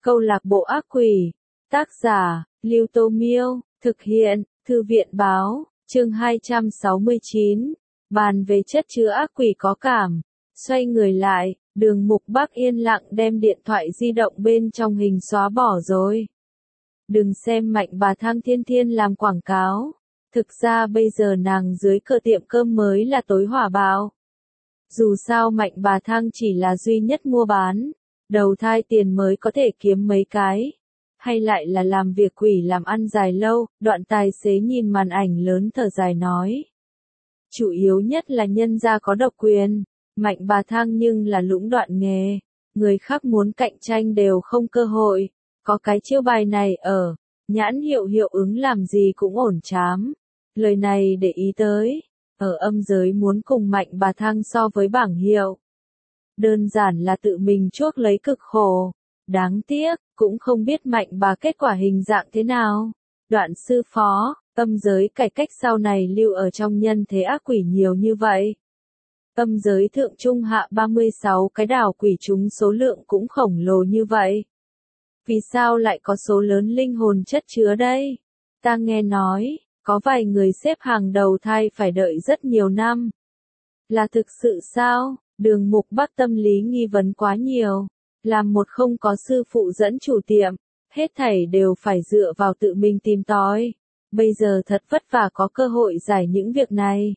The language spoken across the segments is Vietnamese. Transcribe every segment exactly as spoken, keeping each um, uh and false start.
Câu lạc bộ ác quỷ. Tác giả, Lưu Tô Miêu. Thực hiện, Thư viện Báo. Chương hai trăm sáu mươi chín. Bàn về chất chứa ác quỷ có cảm. Xoay người lại, Đường Mục Bắc yên lặng đem điện thoại di động bên trong hình xóa bỏ rồi. Đừng xem Mạnh bà Thang thiên thiên làm quảng cáo. Thực ra bây giờ nàng dưới cửa tiệm cơm mới là tối hỏa bạo. Dù sao Mạnh bà Thang chỉ là duy nhất mua bán. Đầu thai tiền mới có thể kiếm mấy cái. Hay lại là làm việc quỷ làm ăn dài lâu, đoạn tài xế nhìn màn ảnh lớn thở dài nói. Chủ yếu nhất là nhân gia có độc quyền. Mạnh bà Thang nhưng là lũng đoạn nghề. Người khác muốn cạnh tranh đều không cơ hội. Có cái chiêu bài này ở. Nhãn hiệu hiệu ứng làm gì cũng ổn chám. Lời này để ý tới. Ở âm giới muốn cùng Mạnh bà Thang so với bảng hiệu. Đơn giản là tự mình chuốc lấy cực khổ. Đáng tiếc, cũng không biết Mạnh bà kết quả hình dạng thế nào. Đoạn sư phó, âm giới cải cách sau này lưu ở trong nhân thế ác quỷ nhiều như vậy. Âm giới thượng trung hạ ba mươi sáu cái đảo quỷ chúng số lượng cũng khổng lồ như vậy. Vì sao lại có số lớn linh hồn chất chứa đây? Ta nghe nói, có vài người xếp hàng đầu thai phải đợi rất nhiều năm. Là thực sự sao? Đường Mục Bắc tâm lý nghi vấn quá nhiều. Làm một không có sư phụ dẫn chủ tiệm, hết thảy đều phải dựa vào tự mình tìm tòi. Bây giờ thật vất vả có cơ hội giải những việc này.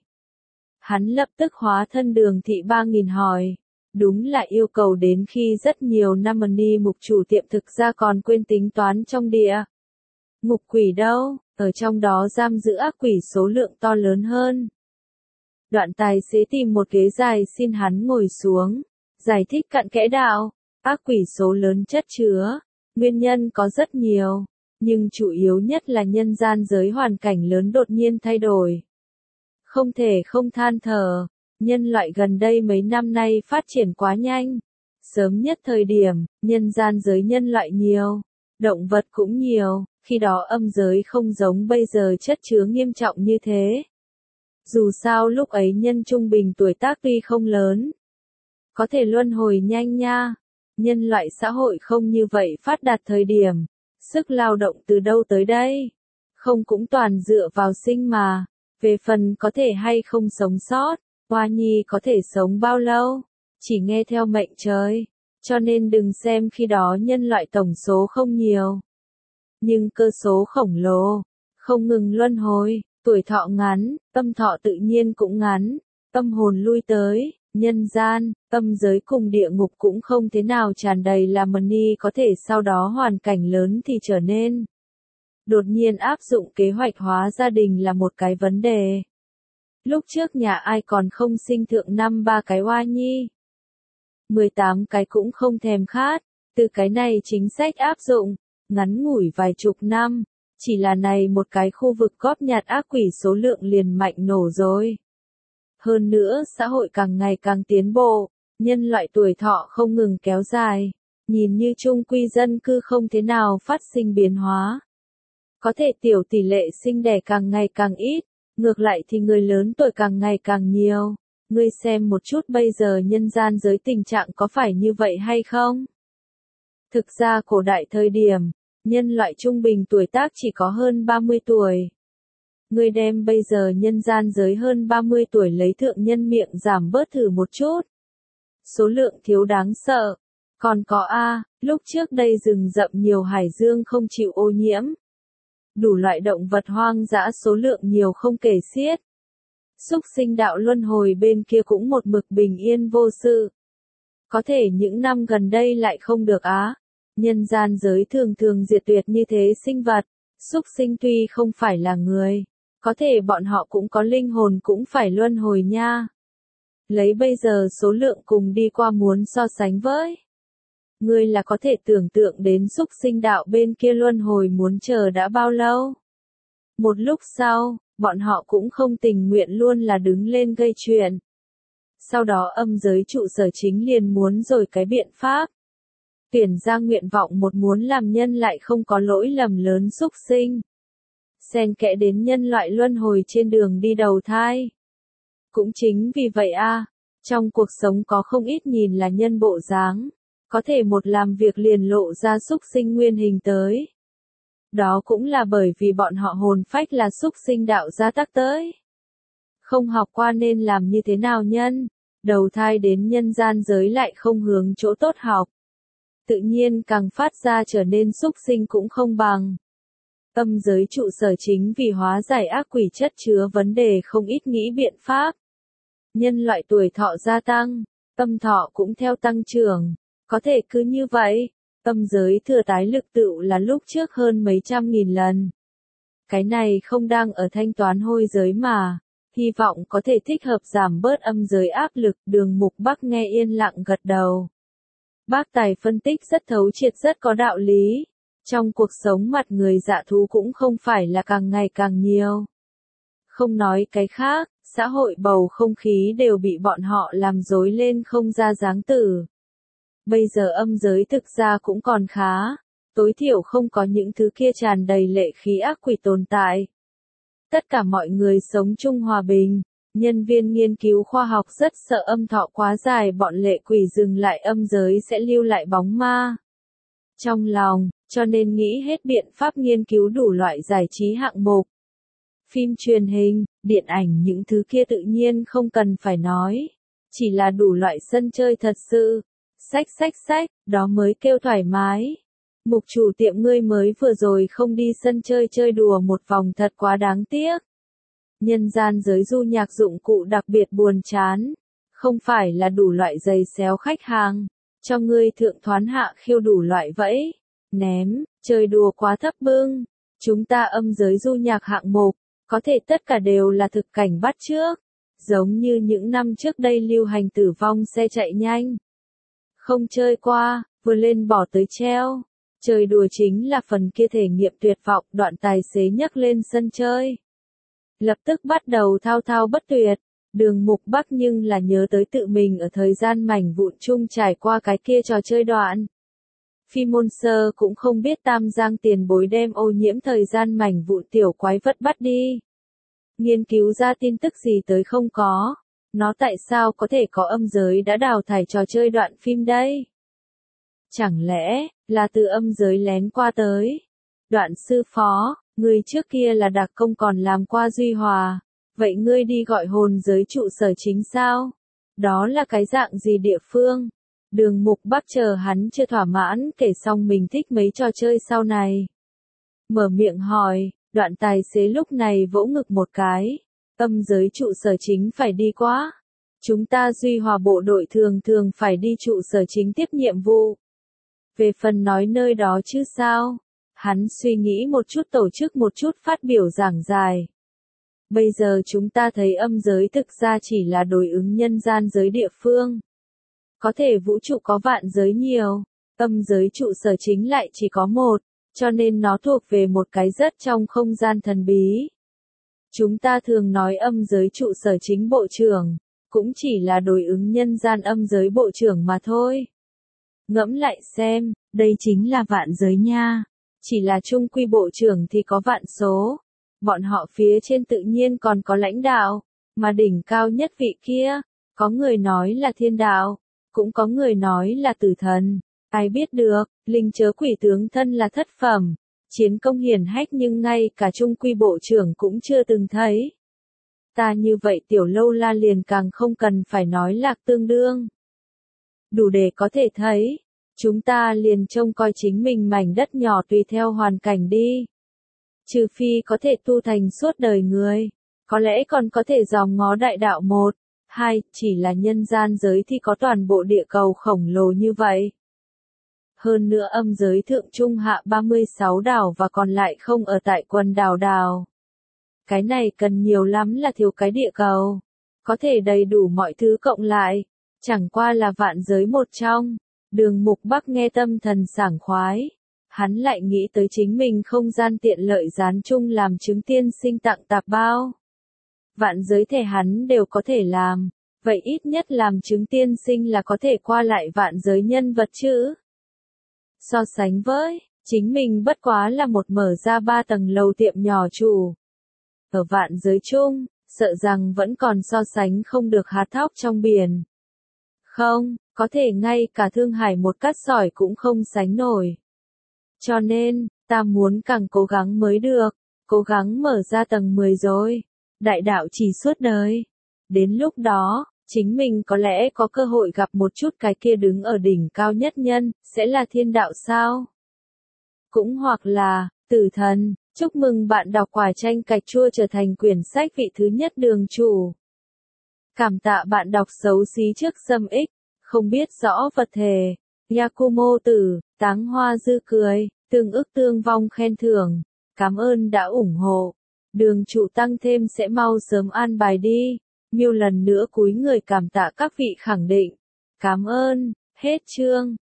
Hắn lập tức hóa thân Đường thị ba nghìn hỏi. Đúng là yêu cầu đến khi rất nhiều năm ni mục chủ tiệm thực ra còn quên tính toán trong địa. Ngục quỷ đâu, ở trong đó giam giữ ác quỷ số lượng to lớn hơn. Đoạn tài xế tìm một ghế dài xin hắn ngồi xuống, giải thích cặn kẽ đạo, ác quỷ số lớn chất chứa, nguyên nhân có rất nhiều, nhưng chủ yếu nhất là nhân gian giới hoàn cảnh lớn đột nhiên thay đổi. Không thể không than thở, nhân loại gần đây mấy năm nay phát triển quá nhanh. Sớm nhất thời điểm, nhân gian giới nhân loại nhiều, động vật cũng nhiều, khi đó âm giới không giống bây giờ chất chứa nghiêm trọng như thế. Dù sao lúc ấy nhân trung bình tuổi tác tuy không lớn, có thể luân hồi nhanh nha. Nhân loại xã hội không như vậy phát đạt thời điểm, sức lao động từ đâu tới đây? Không cũng toàn dựa vào sinh mà. Về phần có thể hay không sống sót, Hoa Nhi có thể sống bao lâu, chỉ nghe theo mệnh trời. Cho nên đừng xem khi đó nhân loại tổng số không nhiều, nhưng cơ số khổng lồ, không ngừng luân hồi. Tuổi thọ ngắn, tâm thọ tự nhiên cũng ngắn, tâm hồn lui tới, nhân gian, tâm giới cùng địa ngục cũng không thế nào tràn đầy là money có thể sau đó hoàn cảnh lớn thì trở nên. Đột nhiên áp dụng kế hoạch hóa gia đình là một cái vấn đề. Lúc trước nhà ai còn không sinh thượng năm ba cái Hoa Nhi. mười tám cái cũng không thèm khát, từ cái này chính sách áp dụng, ngắn ngủi vài chục năm. Chỉ là này một cái khu vực góp nhặt ác quỷ số lượng liền mạnh nổ rồi. Hơn nữa xã hội càng ngày càng tiến bộ, nhân loại tuổi thọ không ngừng kéo dài, nhìn như chung quy dân cư không thế nào phát sinh biến hóa. Có thể tiểu tỷ lệ sinh đẻ càng ngày càng ít, ngược lại thì người lớn tuổi càng ngày càng nhiều. Ngươi xem một chút bây giờ nhân gian giới tình trạng có phải như vậy hay không? Thực ra cổ đại thời điểm, nhân loại trung bình tuổi tác chỉ có hơn ba mươi tuổi. Ngươi đem bây giờ nhân gian giới hơn ba mươi tuổi lấy thượng nhân miệng giảm bớt thử một chút. Số lượng thiếu đáng sợ. Còn có A, lúc trước đây rừng rậm nhiều hải dương không chịu ô nhiễm. Đủ loại động vật hoang dã số lượng nhiều không kể xiết. Súc sinh đạo luân hồi bên kia cũng một mực bình yên vô sự. Có thể những năm gần đây lại không được á. Nhân gian giới thường thường diệt tuyệt như thế sinh vật, súc sinh tuy không phải là người, có thể bọn họ cũng có linh hồn cũng phải luân hồi nha. Lấy bây giờ số lượng cùng đi qua muốn so sánh với. Ngươi là có thể tưởng tượng đến súc sinh đạo bên kia luân hồi muốn chờ đã bao lâu. Một lúc sau, bọn họ cũng không tình nguyện luôn là đứng lên gây chuyện. Sau đó âm giới trụ sở chính liền muốn rồi cái biện pháp. Tuyển ra nguyện vọng một muốn làm nhân lại không có lỗi lầm lớn súc sinh. Xen kẽ đến nhân loại luân hồi trên đường đi đầu thai. Cũng chính vì vậy a, trong cuộc sống có không ít nhìn là nhân bộ dáng, có thể một làm việc liền lộ ra súc sinh nguyên hình tới. Đó cũng là bởi vì bọn họ hồn phách là súc sinh đạo gia tác tới. Không học qua nên làm như thế nào nhân, đầu thai đến nhân gian giới lại không hướng chỗ tốt học. Tự nhiên càng phát ra trở nên súc sinh cũng không bằng. Âm giới trụ sở chính vì hóa giải ác quỷ chất chứa vấn đề không ít nghĩ biện pháp. Nhân loại tuổi thọ gia tăng, âm thọ cũng theo tăng trưởng, có thể cứ như vậy, âm giới thừa tái lực tựu là lúc trước hơn mấy trăm nghìn lần. Cái này không đang ở thanh toán hôi giới mà, hy vọng có thể thích hợp giảm bớt âm giới áp lực. Đường Mục Bắc nghe yên lặng gật đầu. Bác Tài phân tích rất thấu triệt, rất có đạo lý. Trong cuộc sống mặt người dạ thú cũng không phải là càng ngày càng nhiều. Không nói cái khác, xã hội bầu không khí đều bị bọn họ làm rối lên không ra dáng tử. Bây giờ âm giới thực ra cũng còn khá, tối thiểu không có những thứ kia tràn đầy lệ khí ác quỷ tồn tại. Tất cả mọi người sống chung hòa bình, nhân viên nghiên cứu khoa học rất sợ âm thọ quá dài bọn lệ quỷ dừng lại âm giới sẽ lưu lại bóng ma trong lòng, cho nên nghĩ hết biện pháp nghiên cứu đủ loại giải trí hạng mục. Phim truyền hình, điện ảnh những thứ kia tự nhiên không cần phải nói, chỉ là đủ loại sân chơi thật sự. Sách sách sách, đó mới kêu thoải mái. Mục chủ tiệm ngươi mới vừa rồi không đi sân chơi chơi đùa một vòng thật quá đáng tiếc. Nhân gian giới du nhạc dụng cụ đặc biệt buồn chán, không phải là đủ loại giày xéo khách hàng, cho ngươi thượng thoán hạ khiêu đủ loại vẫy, ném, chơi đùa quá thấp bưng. Chúng ta âm giới du nhạc hạng mục, có thể tất cả đều là thực cảnh bắt chước, giống như những năm trước đây lưu hành tử vong xe chạy nhanh. Không chơi qua, vừa lên bỏ tới treo. Chơi đùa chính là phần kia thể nghiệm tuyệt vọng. Đoạn tài xế nhấc lên sân chơi, lập tức bắt đầu thao thao bất tuyệt. Đường Mục Bắc nhưng là nhớ tới tự mình ở thời gian mảnh vụn chung trải qua cái kia trò chơi đoạn. Phi môn sơ cũng không biết Tam Giang tiền bối đem ô nhiễm thời gian mảnh vụn tiểu quái vật bắt đi. Nghiên cứu ra tin tức gì tới không có. Nó tại sao có thể có âm giới đã đào thải trò chơi đoạn phim đây? Chẳng lẽ, là từ âm giới lén qua tới? Đoạn sư phó, ngươi trước kia là đặc công còn làm qua Duy Hòa. Vậy ngươi đi gọi hồn giới trụ sở chính sao? Đó là cái dạng gì địa phương? Đường Mục Bắc chờ hắn chưa thỏa mãn kể xong mình thích mấy trò chơi sau này. Mở miệng hỏi, đoạn tài xế lúc này vỗ ngực một cái. Âm giới trụ sở chính phải đi quá. Chúng ta Duy Hòa bộ đội thường thường phải đi trụ sở chính tiếp nhiệm vụ. Về phần nói nơi đó chứ sao? Hắn suy nghĩ một chút tổ chức một chút phát biểu giảng dài. Bây giờ chúng ta thấy âm giới thực ra chỉ là đối ứng nhân gian giới địa phương. Có thể vũ trụ có vạn giới nhiều, âm giới trụ sở chính lại chỉ có một, cho nên nó thuộc về một cái rất trong không gian thần bí. Chúng ta thường nói âm giới trụ sở chính bộ trưởng, cũng chỉ là đối ứng nhân gian âm giới bộ trưởng mà thôi. Ngẫm lại xem, đây chính là vạn giới nha. Chỉ là trung quy bộ trưởng thì có vạn số. Bọn họ phía trên tự nhiên còn có lãnh đạo, mà đỉnh cao nhất vị kia, có người nói là thiên đạo, cũng có người nói là tử thần. Ai biết được, linh chớ quỷ tướng thân là thất phẩm, chiến công hiển hách nhưng ngay cả trung quy bộ trưởng cũng chưa từng thấy. Ta như vậy tiểu lâu la liền càng không cần phải nói lạc tương đương. Đủ để có thể thấy, chúng ta liền trông coi chính mình mảnh đất nhỏ tùy theo hoàn cảnh đi. Trừ phi có thể tu thành suốt đời người, có lẽ còn có thể dòm ngó đại đạo một, hai, chỉ là nhân gian giới thì có toàn bộ địa cầu khổng lồ như vậy. Hơn nữa âm giới thượng trung hạ ba mươi sáu đảo và còn lại không ở tại quần đảo đảo. Cái này cần nhiều lắm là thiếu cái địa cầu. Có thể đầy đủ mọi thứ cộng lại. Chẳng qua là vạn giới một trong. Đường Mục Bắc nghe tâm thần sảng khoái. Hắn lại nghĩ tới chính mình không gian tiện lợi gián chung làm chứng tiên sinh tặng tạp bao. Vạn giới thể hắn đều có thể làm. Vậy ít nhất làm chứng tiên sinh là có thể qua lại vạn giới nhân vật chứ. So sánh với, chính mình bất quá là một mở ra ba tầng lầu tiệm nhỏ chủ. Ở vạn giới chung, sợ rằng vẫn còn so sánh không được hạt thóc trong biển. Không, có thể ngay cả Thương Hải một cát sỏi cũng không sánh nổi. Cho nên, ta muốn càng cố gắng mới được, cố gắng mở ra tầng mười rồi. Đại đạo chỉ suốt đời. Đến lúc đó, chính mình có lẽ có cơ hội gặp một chút cái kia đứng ở đỉnh cao nhất nhân, sẽ là thiên đạo sao? Cũng hoặc là, tử thần, chúc mừng bạn đọc quả chanh cạch chua trở thành quyển sách vị thứ nhất đường chủ. Cảm tạ bạn đọc xấu xí trước xâm ích, không biết rõ vật thể. Yakumo tử, táng hoa dư cười, tương ức tương vong khen thưởng. Cảm ơn đã ủng hộ. Đường chủ tăng thêm sẽ mau sớm an bài đi. Miêu lần nữa cúi người cảm tạ các vị khẳng định. Cảm ơn, hết chương.